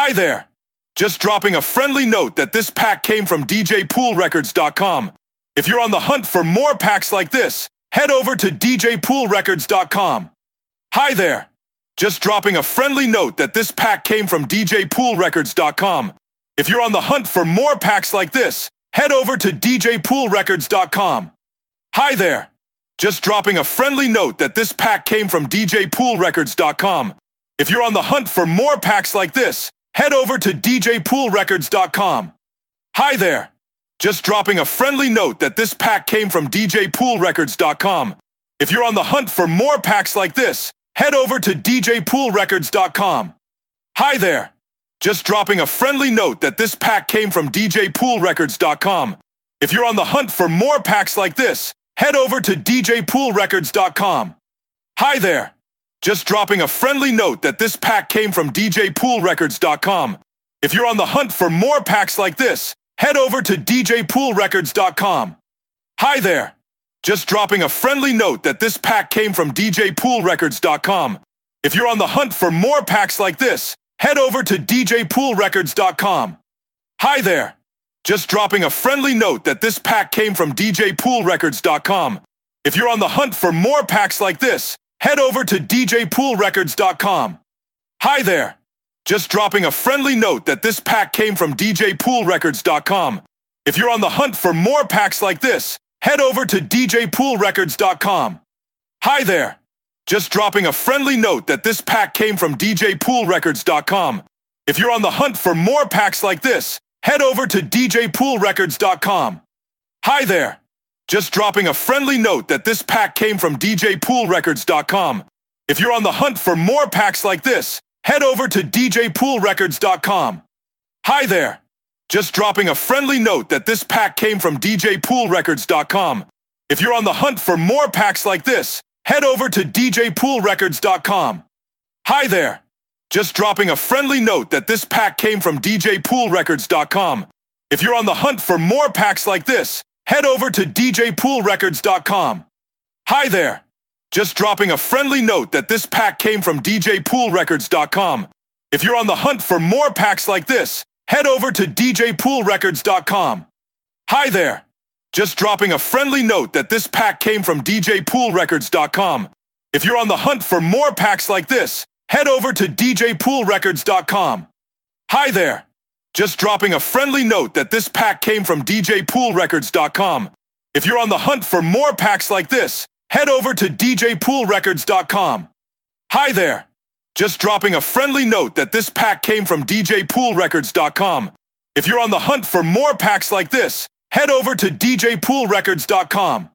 Hi there! Just dropping a friendly note that this pack came from DJPoolRecords.com. If you're on the hunt for more packs like this, head over to DJPoolRecords.com. Hi there! Just dropping a friendly note that this pack came from DJPoolRecords.com. If you're on the hunt for more packs like this, head over to DJPoolRecords.com. Hi there! Just dropping a friendly note that this pack came from DJPoolRecords.com. If you're on the hunt for more packs like this, head over to DJPoolRecords.com. Hi there! Just dropping a friendly note that this pack came from DJPoolRecords.com. If you're on the hunt for more packs like this, head over to DJPoolRecords.com. Hi there! Just dropping a friendly note that this pack came from DJPoolRecords.com. If you're on the hunt for more packs like this, head over to DJPoolRecords.com. Hi there! Just dropping a friendly note that this pack came from DJPoolRecords.com. If you're on the hunt for more packs like this, head over to DJPoolRecords.com. Hi there! Just dropping a friendly note that this pack came from DJPoolRecords.com. If you're on the hunt for more packs like this, head over to DJPoolRecords.com. Hi there! Just dropping a friendly note that this pack came from DJPoolRecords.com. If you're on the hunt for more packs like this, head over to DJPoolRecords.com. Hi there! Just dropping a friendly note that this pack came from DJPoolRecords.com. If you're on the hunt for more packs like this, head over to DJPoolRecords.com. Hi there! Just dropping a friendly note that this pack came from DJPoolRecords.com. If you're on the hunt for more packs like this, head over to DJPoolRecords.com. Hi there! Just dropping a friendly note that this pack came from DJPoolRecords.com. If you're on the hunt for more packs like this, head over to DJPoolRecords.com. Hi there! Just dropping a friendly note that this pack came from DJPoolRecords.com. If you're on the hunt for more packs like this, head over to DJPoolRecords.com. Hi there! Just dropping a friendly note that this pack came from DJPoolRecords.com. If you're on the hunt for more packs like this, head over to DJPoolRecords.com. Hi there! Just dropping a friendly note that this pack came from DJPoolRecords.com. If you're on the hunt for more packs like this, head over to DJPoolRecords.com. Hi there! Just dropping a friendly note that this pack came from DJPoolRecords.com. If you're on the hunt for more packs like this, head over to DJPoolRecords.com. Hi there! Just dropping a friendly note that this pack came from DJPoolRecords.com. If you're on the hunt for more packs like this, head over to DJPoolRecords.com. Hi there! Just dropping a friendly note that this pack came from DJPoolRecords.com. If you're on the hunt for more packs like this, head over to DJPoolRecords.com.